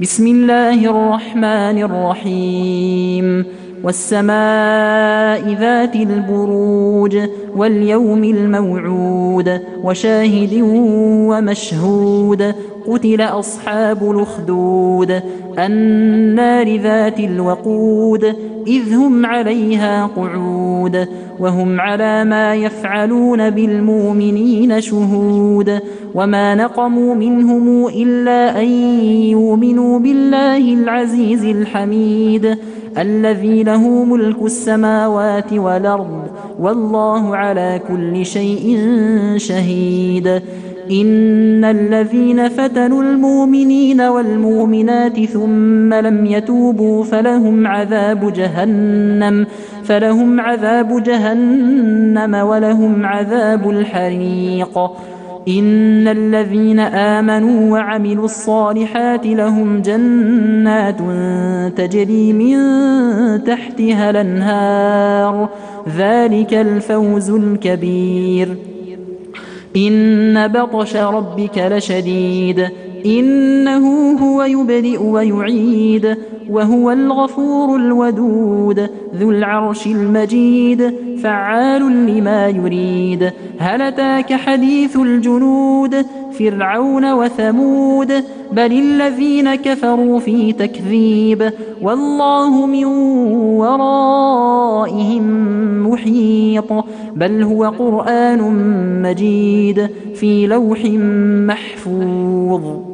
بسم الله الرحمن الرحيم والسماء ذات البروج واليوم الموعود وشاهد ومشهود قتل أصحاب الأخدود النار ذات الوقود إذ هم عليها قعود وهم على ما يفعلون بالمؤمنين شهود وما نقموا منهم إلا أن يؤمنوا بالله العزيز الحميد الذي له ملك السماوات والأرض والله على كل شيء شهيد إن الذين فتنوا المؤمنين والمؤمنات ثم لم يتوبوا فلهم عذاب جهنم ولهم عذاب الحريق إن الذين آمنوا وعملوا الصالحات لهم جنات تجري من تحتها الأنهار ذلك الفوز الكبير إن بطش ربك لشديد إنه هو يبدئ ويعيد وهو الغفور الودود ذو العرش المجيد فعال لما يريد هل أتاك حديث الجنود فرعون وثمود بل الذين كفروا في تكذيب والله من ورائهم محيط بل هو قرآن مجيد في لوح محفوظ